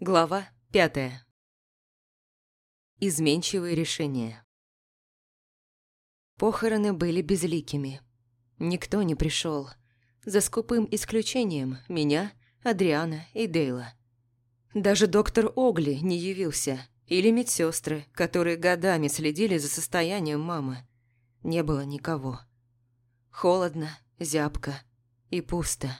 Глава 5. Изменчивые решения. Похороны были безликими. Никто не пришел, за скупым исключением меня, Адриана и Дейла. Даже доктор Огли не явился, или медсестры, которые годами следили за состоянием мамы. Не было никого. Холодно, зябко и пусто.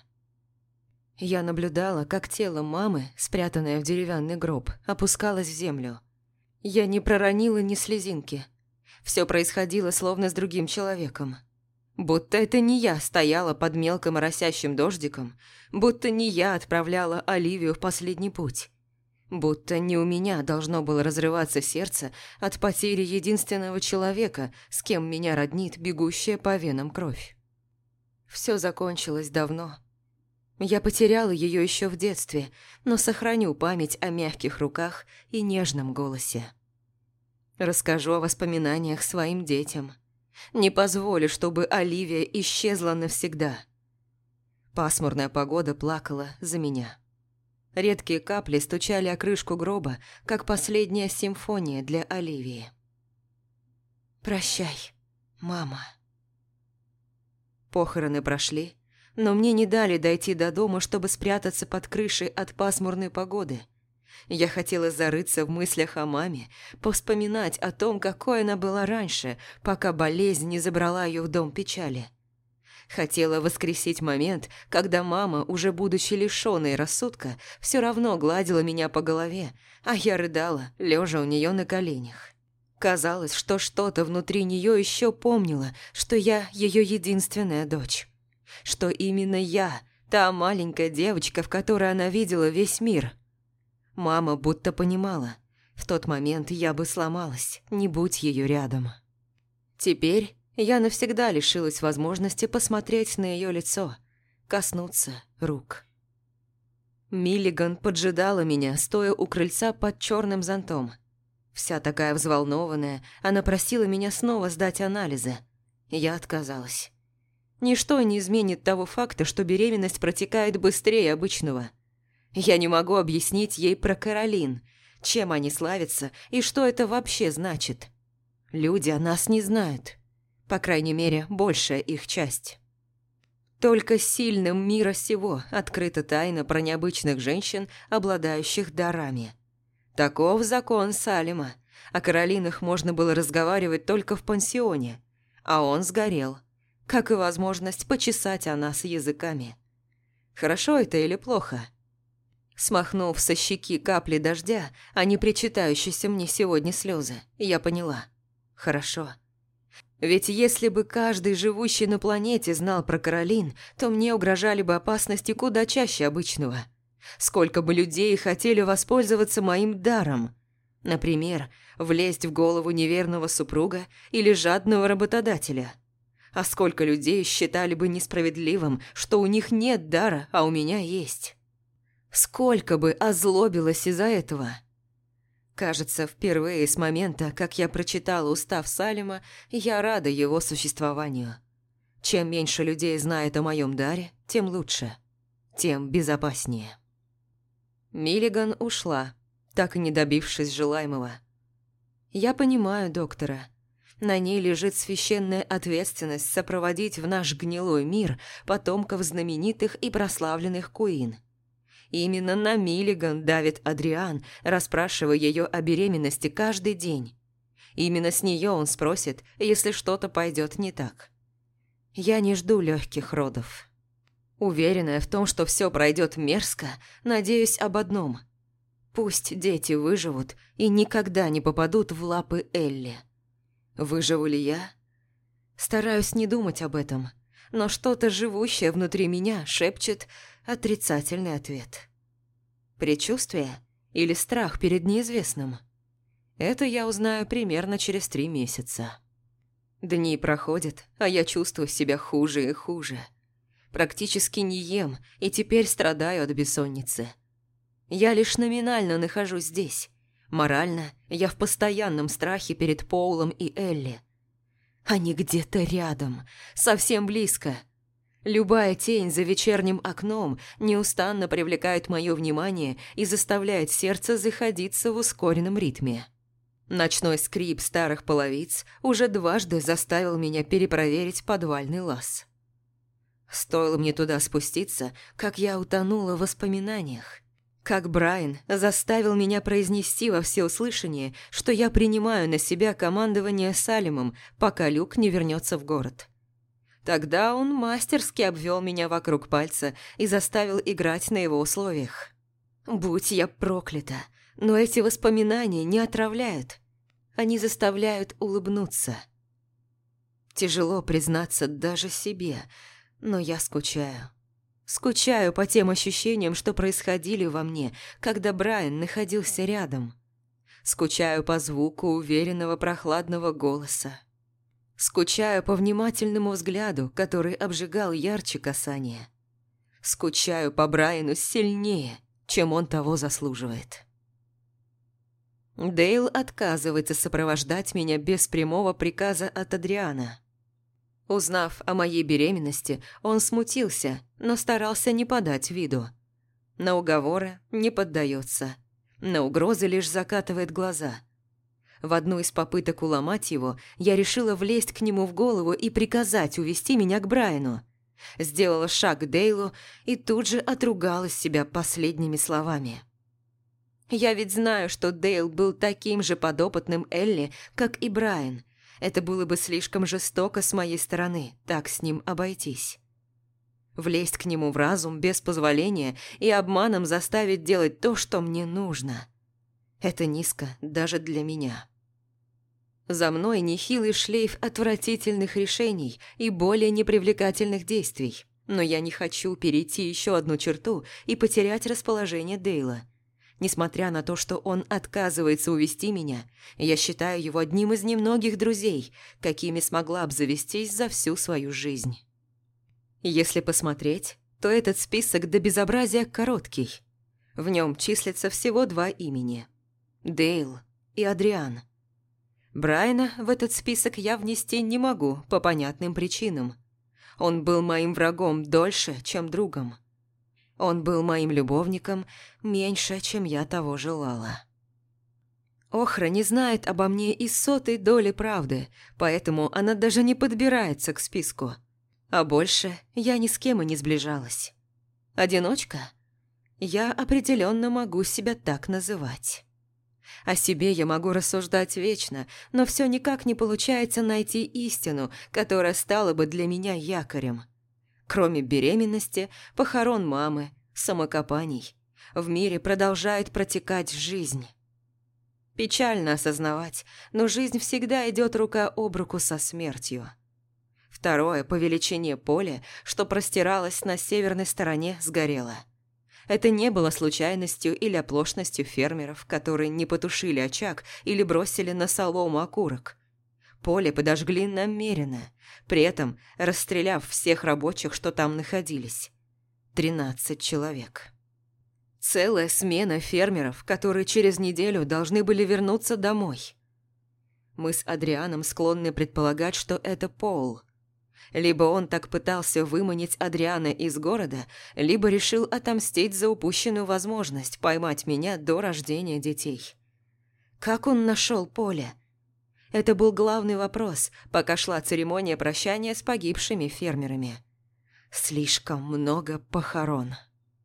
Я наблюдала, как тело мамы, спрятанное в деревянный гроб, опускалось в землю. Я не проронила ни слезинки. Все происходило словно с другим человеком. Будто это не я стояла под мелко моросящим дождиком, будто не я отправляла Оливию в последний путь. Будто не у меня должно было разрываться сердце от потери единственного человека, с кем меня роднит бегущая по венам кровь. Все закончилось давно. Я потеряла ее еще в детстве, но сохраню память о мягких руках и нежном голосе. Расскажу о воспоминаниях своим детям. Не позволю, чтобы Оливия исчезла навсегда. Пасмурная погода плакала за меня. Редкие капли стучали о крышку гроба, как последняя симфония для Оливии. «Прощай, мама». Похороны прошли, но мне не дали дойти до дома, чтобы спрятаться под крышей от пасмурной погоды. Я хотела зарыться в мыслях о маме, повспоминать о том, какой она была раньше, пока болезнь не забрала ее в дом печали. Хотела воскресить момент, когда мама, уже будучи лишённой рассудка, все равно гладила меня по голове, а я рыдала, лежа у нее на коленях. Казалось, что что-то внутри нее еще помнило, что я ее единственная дочь. Что именно я, та маленькая девочка, в которой она видела весь мир. Мама будто понимала, в тот момент я бы сломалась, не будь ее рядом. Теперь я навсегда лишилась возможности посмотреть на ее лицо, коснуться рук. Миллиган поджидала меня, стоя у крыльца под черным зонтом. Вся такая взволнованная, она просила меня снова сдать анализы. Я отказалась. Ничто не изменит того факта, что беременность протекает быстрее обычного. Я не могу объяснить ей про Каролин, чем они славятся и что это вообще значит. Люди о нас не знают. По крайней мере, большая их часть. Только сильным мира сего открыта тайна про необычных женщин, обладающих дарами. Таков закон Салема. О Каролинах можно было разговаривать только в пансионе, а он сгорел. Как и возможность почесать о нас языками. Хорошо это или плохо? Смахнув со щеки капли дождя, а не причитающиеся мне сегодня слезы, я поняла. Хорошо. Ведь если бы каждый живущий на планете знал про Каролин, то мне угрожали бы опасности куда чаще обычного. Сколько бы людей хотели воспользоваться моим даром. Например, влезть в голову неверного супруга или жадного работодателя. А сколько людей считали бы несправедливым, что у них нет дара, а у меня есть. Сколько бы озлобилось из-за этого. Кажется, впервые с момента, как я прочитала устав Салема, я рада его существованию. Чем меньше людей знает о моем даре, тем лучше, тем безопаснее. Миллиган ушла, так и не добившись желаемого. Я понимаю доктора. На ней лежит священная ответственность сопроводить в наш гнилой мир потомков знаменитых и прославленных Куин. Именно на Миллиган давит Адриан, расспрашивая ее о беременности каждый день. Именно с нее он спросит, если что-то пойдет не так. Я не жду легких родов. Уверенная в том, что все пройдет мерзко, надеюсь об одном. Пусть дети выживут и никогда не попадут в лапы Элли. Выживу ли я? Стараюсь не думать об этом, но что-то живущее внутри меня шепчет отрицательный ответ. Предчувствие или страх перед неизвестным? Это я узнаю примерно через 3 месяца. Дни проходят, а я чувствую себя хуже и хуже. Практически не ем и теперь страдаю от бессонницы. Я лишь номинально нахожусь здесь. Морально я в постоянном страхе перед Поулом и Элли. Они где-то рядом, совсем близко. Любая тень за вечерним окном неустанно привлекает мое внимание и заставляет сердце заходиться в ускоренном ритме. Ночной скрип старых половиц уже дважды заставил меня перепроверить подвальный лаз. Стоило мне туда спуститься, как я утонула в воспоминаниях. Как Брайан заставил меня произнести во всеуслышание, что я принимаю на себя командование Салемом, пока Люк не вернется в город. Тогда он мастерски обвел меня вокруг пальца и заставил играть на его условиях. Будь я проклята, но эти воспоминания не отравляют. Они заставляют улыбнуться. Тяжело признаться даже себе, но я скучаю. Скучаю по тем ощущениям, что происходили во мне, когда Брайан находился рядом. Скучаю по звуку уверенного прохладного голоса. Скучаю по внимательному взгляду, который обжигал ярче касания. Скучаю по Брайану сильнее, чем он того заслуживает. Дейл отказывается сопровождать меня без прямого приказа от Адриана. Узнав о моей беременности, он смутился, но старался не подать виду. На уговоры не поддается, на угрозы лишь закатывает глаза. В одну из попыток уломать его, я решила влезть к нему в голову и приказать увести меня к Брайану. Сделала шаг к Дейлу и тут же отругала себя последними словами. Я ведь знаю, что Дейл был таким же подопытным Элли, как и Брайан. Это было бы слишком жестоко с моей стороны, так с ним обойтись. Влезть к нему в разум без позволения и обманом заставить делать то, что мне нужно. Это низко даже для меня. За мной нехилый шлейф отвратительных решений и более непривлекательных действий, но я не хочу перейти еще одну черту и потерять расположение Дейла. Несмотря на то, что он отказывается увести меня, я считаю его одним из немногих друзей, какими смогла обзавестись за всю свою жизнь. Если посмотреть, то этот список до безобразия короткий. В нем числятся всего 2 имени – Дейл и Адриан. Брайана в этот список я внести не могу по понятным причинам. Он был моим врагом дольше, чем другом. Он был моим любовником меньше, чем я того желала. Охра не знает обо мне и 100-й доли правды, поэтому она даже не подбирается к списку. А больше я ни с кем и не сближалась. Одиночка? Я определенно могу себя так называть. О себе я могу рассуждать вечно, но все никак не получается найти истину, которая стала бы для меня якорем. Кроме беременности, похорон мамы, самокопаний, в мире продолжает протекать жизнь. Печально осознавать, но жизнь всегда идет рука об руку со смертью. Второе по величине поле, что простиралось на северной стороне, сгорело. Это не было случайностью или оплошностью фермеров, которые не потушили очаг или бросили на солому окурок. Поле подожгли намеренно, при этом расстреляв всех рабочих, что там находились. 13 человек. Целая смена фермеров, которые через неделю должны были вернуться домой. Мы с Адрианом склонны предполагать, что это Пол. Либо он так пытался выманить Адриана из города, либо решил отомстить за упущенную возможность поймать меня до рождения детей. Как он нашел Поле? Это был главный вопрос, пока шла церемония прощания с погибшими фермерами. Слишком много похорон.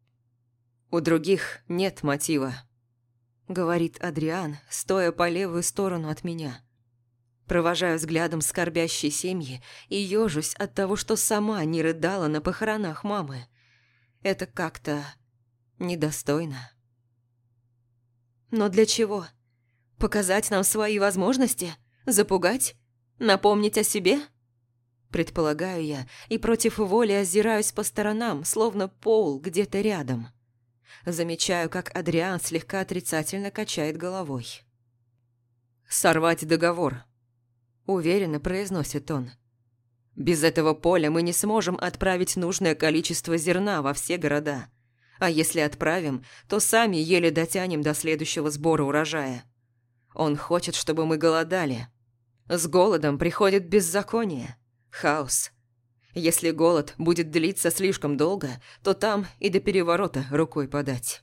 «У других нет мотива», — говорит Адриан, стоя по левую сторону от меня. Провожаю взглядом скорбящие семьи и ежусь от того, что сама не рыдала на похоронах мамы. Это как-то недостойно. Но для чего? Показать нам свои возможности? Запугать? Напомнить о себе? Предполагаю я, и против воли озираюсь по сторонам, словно Пол где-то рядом. Замечаю, как Адриан слегка отрицательно качает головой. «Сорвать договор», — уверенно произносит он. «Без этого поля мы не сможем отправить нужное количество зерна во все города. А если отправим, то сами еле дотянем до следующего сбора урожая. Он хочет, чтобы мы голодали. С голодом приходит беззаконие, хаос. Если голод будет длиться слишком долго, то там и до переворота рукой подать.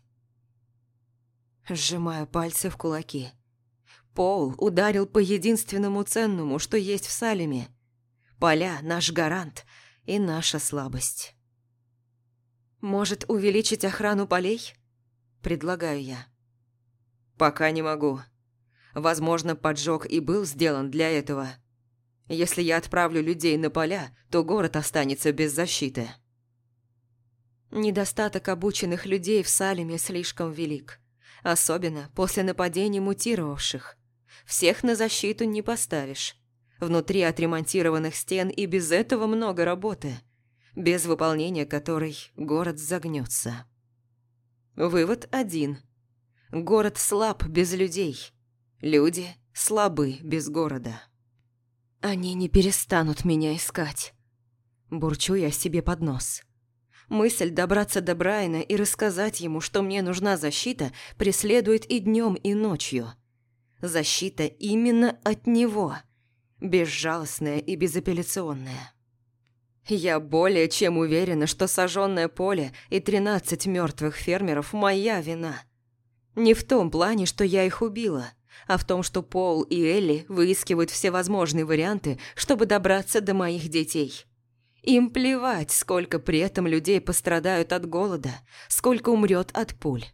Сжимаю пальцы в кулаки. Пол ударил по единственному ценному, что есть в Салеме. Поля – наш гарант и наша слабость. «Может, увеличить охрану полей?» – предлагаю я. «Пока не могу. Возможно, поджог и был сделан для этого. Если я отправлю людей на поля, то город останется без защиты». Недостаток обученных людей в Салеме слишком велик. Особенно после нападений мутировавших. Всех на защиту не поставишь. Внутри отремонтированных стен и без этого много работы, без выполнения которой город загнется. Вывод один. Город слаб без людей. Люди слабы без города. Они не перестанут меня искать. Бурчу я себе под нос. Мысль добраться до Брайана и рассказать ему, что мне нужна защита, преследует и днем, и ночью. Защита именно от него. Безжалостная и безапелляционная. Я более чем уверена, что сожженное поле и 13 мертвых фермеров – моя вина. Не в том плане, что я их убила, а в том, что Пол и Элли выискивают всевозможные варианты, чтобы добраться до моих детей. Им плевать, сколько при этом людей пострадают от голода, сколько умрет от пуль.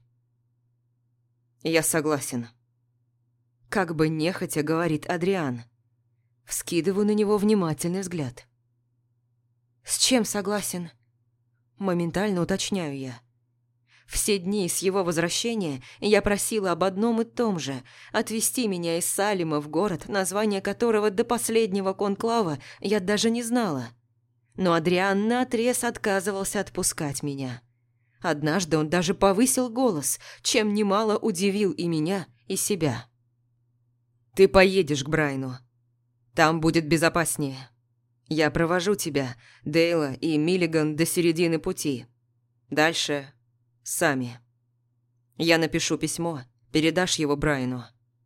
Я согласен. Как бы нехотя говорит Адриан. Вскидываю на него внимательный взгляд. «С чем согласен?» Моментально уточняю я. Все дни с его возвращения я просила об одном и том же – отвезти меня из Салема в город, название которого до последнего конклава я даже не знала. Но Адриан наотрез отказывался отпускать меня. Однажды он даже повысил голос, чем немало удивил и меня, и себя. «Ты поедешь к Брайну. Там будет безопаснее. Я провожу тебя, Дейла и Миллиган до середины пути. Дальше сами. Я напишу письмо, передашь его Брайну».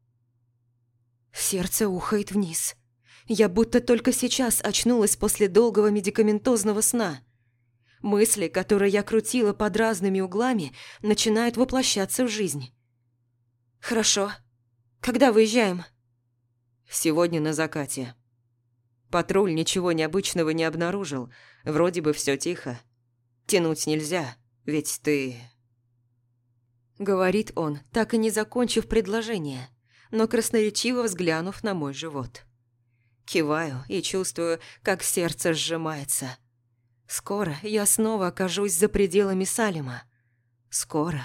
Сердце ухает вниз. Я будто только сейчас очнулась после долгого медикаментозного сна. Мысли, которые я крутила под разными углами, начинают воплощаться в жизнь. «Хорошо. Когда выезжаем?» «Сегодня на закате. Патруль ничего необычного не обнаружил. Вроде бы все тихо. Тянуть нельзя, ведь ты...» Говорит он, так и не закончив предложение, но красноречиво взглянув на мой живот. Киваю и чувствую, как сердце сжимается. Скоро я снова окажусь за пределами Салема. Скоро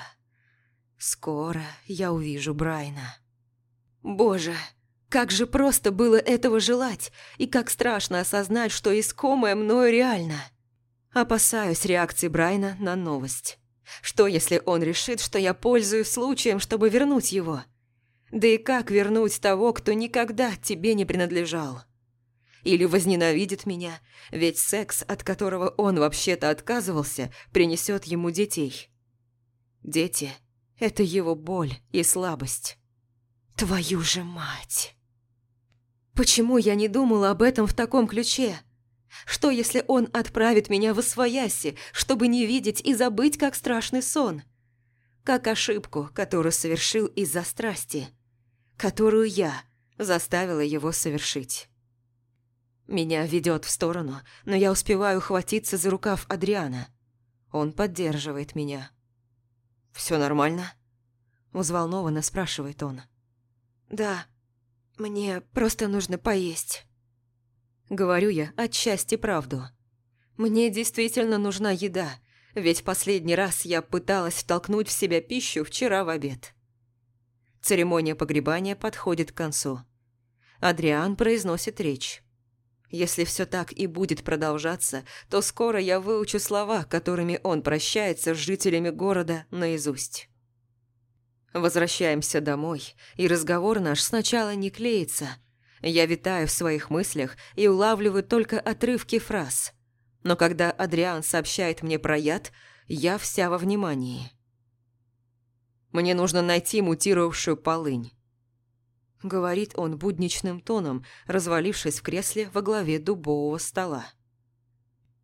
я увижу Брайана. Боже, как же просто было этого желать, и как страшно осознать, что искомое мною реально. Опасаюсь реакции Брайана на новость. Что, если он решит, что я пользуюсь случаем, чтобы вернуть его? Да и как вернуть того, кто никогда тебе не принадлежал? Или возненавидит меня, ведь секс, от которого он вообще-то отказывался, принесет ему детей. Дети – это его боль и слабость. Твою же мать! Почему я не думала об этом в таком ключе? Что, если он отправит меня в освояси, чтобы не видеть и забыть, как страшный сон? Как ошибку, которую совершил из-за страсти, которую я заставила его совершить. Меня ведет в сторону, но я успеваю ухватиться за рукав Адриана. Он поддерживает меня. «Все нормально?» – взволнованно спрашивает он. «Да, мне просто нужно поесть». Говорю я отчасти правду. Мне действительно нужна еда, ведь последний раз я пыталась втолкнуть в себя пищу вчера в обед. Церемония погребания подходит к концу. Адриан произносит речь. Если все так и будет продолжаться, то скоро я выучу слова, которыми он прощается с жителями города наизусть. Возвращаемся домой, и разговор наш сначала не клеится. Я витаю в своих мыслях и улавливаю только отрывки фраз. Но когда Адриан сообщает мне про яд, я вся во внимании. «Мне нужно найти мутировавшую полынь», — говорит он будничным тоном, развалившись в кресле во главе дубового стола.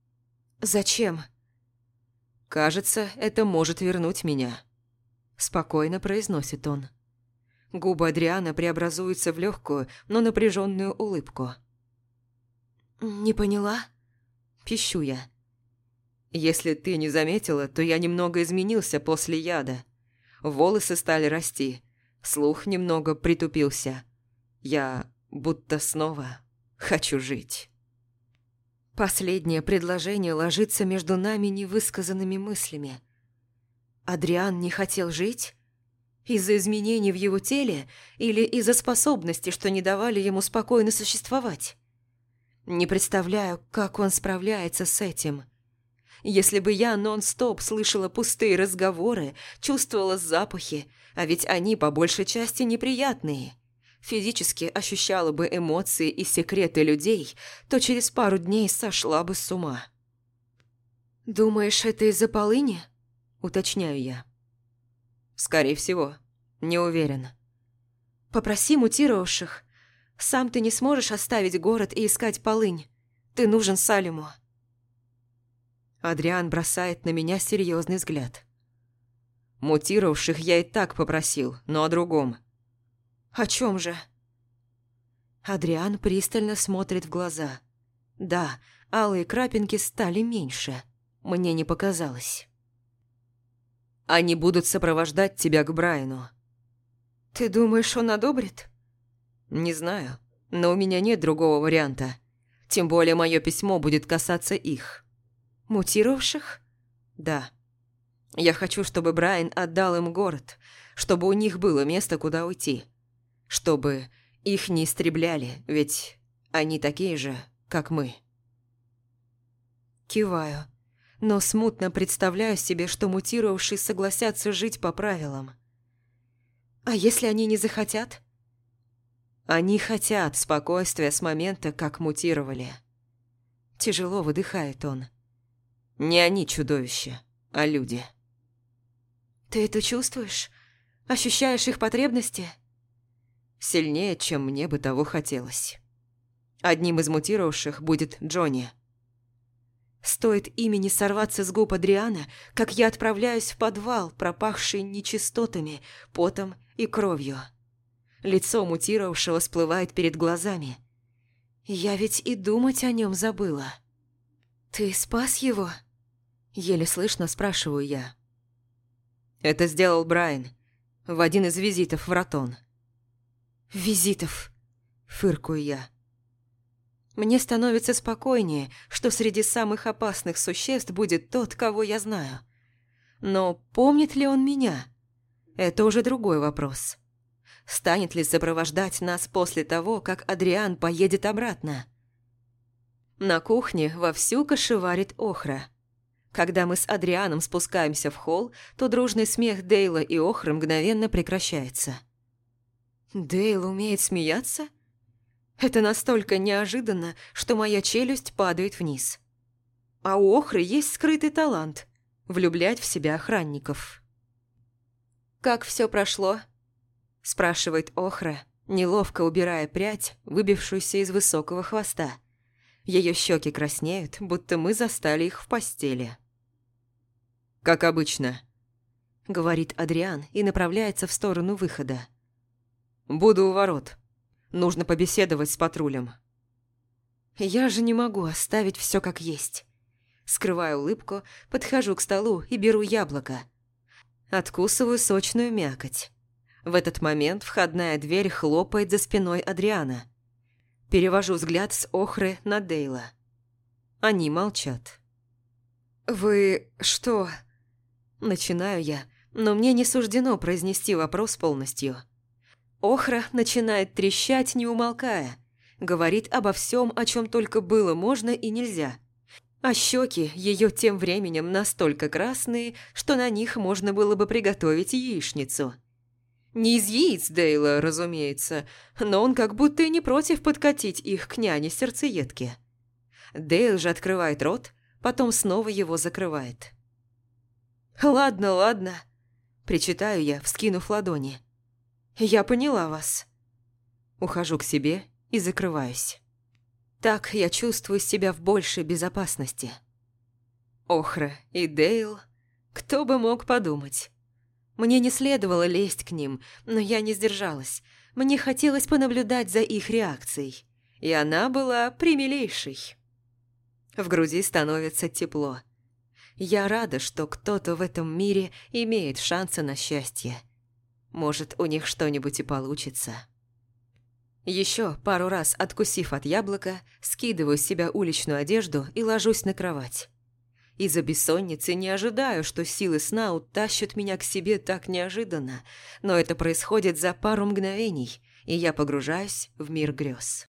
«Зачем?» «Кажется, это может вернуть меня», – спокойно произносит он. Губы Адриана преобразуются в легкую, но напряженную улыбку. «Не поняла?» – пищу я. «Если ты не заметила, то я немного изменился после яда. Волосы стали расти, слух немного притупился. Я будто снова хочу жить». Последнее предложение ложится между нами невысказанными мыслями. Адриан не хотел жить? Из-за изменений в его теле или из-за способностей, что не давали ему спокойно существовать? Не представляю, как он справляется с этим. Если бы я нон-стоп слышала пустые разговоры, чувствовала запахи, а ведь они по большей части неприятные, физически ощущала бы эмоции и секреты людей, то через пару дней сошла бы с ума. «Думаешь, это из-за полыни?» – уточняю я. «Скорее всего. Не уверен». «Попроси мутировавших. Сам ты не сможешь оставить город и искать полынь. Ты нужен Салиму». Адриан бросает на меня серьезный взгляд. «Мутировавших я и так попросил, но о другом». «О чем же?» Адриан пристально смотрит в глаза. Да, алые крапинки стали меньше. Мне не показалось. «Они будут сопровождать тебя к Брайану». «Ты думаешь, он одобрит?» «Не знаю, но у меня нет другого варианта. Тем более мое письмо будет касаться их». «Мутировавших?» «Да. Я хочу, чтобы Брайан отдал им город, чтобы у них было место, куда уйти. Чтобы их не истребляли, ведь они такие же, как мы». Киваю, но смутно представляю себе, что мутировавшие согласятся жить по правилам. А если они не захотят? Они хотят спокойствия с момента, как мутировали. Тяжело выдыхает он. Не они чудовища, а люди. Ты это чувствуешь? Ощущаешь их потребности? Сильнее, чем мне бы того хотелось. Одним из мутировавших будет Джонни. Стоит имени сорваться с губ Адриана, как я отправляюсь в подвал, пропахший нечистотами, потом и кровью. Лицо мутировавшего всплывает перед глазами. Я ведь и думать о нем забыла. «Ты спас его?» Еле слышно спрашиваю я. Это сделал Брайан в один из визитов в Ротон. «Визитов?» – фыркую я. Мне становится спокойнее, что среди самых опасных существ будет тот, кого я знаю. Но помнит ли он меня? Это уже другой вопрос. Станет ли сопровождать нас после того, как Адриан поедет обратно? На кухне вовсю кошеварит Охра. Когда мы с Адрианом спускаемся в холл, то дружный смех Дейла и Охры мгновенно прекращается. Дейл умеет смеяться? Это настолько неожиданно, что моя челюсть падает вниз. А у Охры есть скрытый талант – влюблять в себя охранников. «Как все прошло?» – спрашивает Охра, неловко убирая прядь, выбившуюся из высокого хвоста. Ее щеки краснеют, будто мы застали их в постели. «Как обычно», – говорит Адриан и направляется в сторону выхода. «Буду у ворот. Нужно побеседовать с патрулем». Я же не могу оставить все как есть. Скрываю улыбку, подхожу к столу и беру яблоко. Откусываю сочную мякоть. В этот момент входная дверь хлопает за спиной Адриана. Перевожу взгляд с Охры на Дейла. Они молчат. «Вы что?» Начинаю я, но мне не суждено произнести вопрос полностью. Охра начинает трещать, не умолкая. Говорит обо всем, о чем только было можно и нельзя. А щеки ее тем временем настолько красные, что на них можно было бы приготовить яичницу. Не из яиц Дейла, разумеется, но он как будто и не против подкатить их к няне-сердцеедке. Дейл же открывает рот, потом снова его закрывает. «Ладно, ладно», – причитаю я, вскинув ладони. «Я поняла вас». Ухожу к себе и закрываюсь. Так я чувствую себя в большей безопасности. Охра и Дейл. Кто бы мог подумать? Мне не следовало лезть к ним, но я не сдержалась. Мне хотелось понаблюдать за их реакцией. И она была примилейшей. В груди становится тепло. Я рада, что кто-то в этом мире имеет шансы на счастье. Может, у них что-нибудь и получится. Еще пару раз откусив от яблока, скидываю с себя уличную одежду и ложусь на кровать. Из-за бессонницы не ожидаю, что силы сна утащат меня к себе так неожиданно, но это происходит за пару мгновений, и я погружаюсь в мир грез.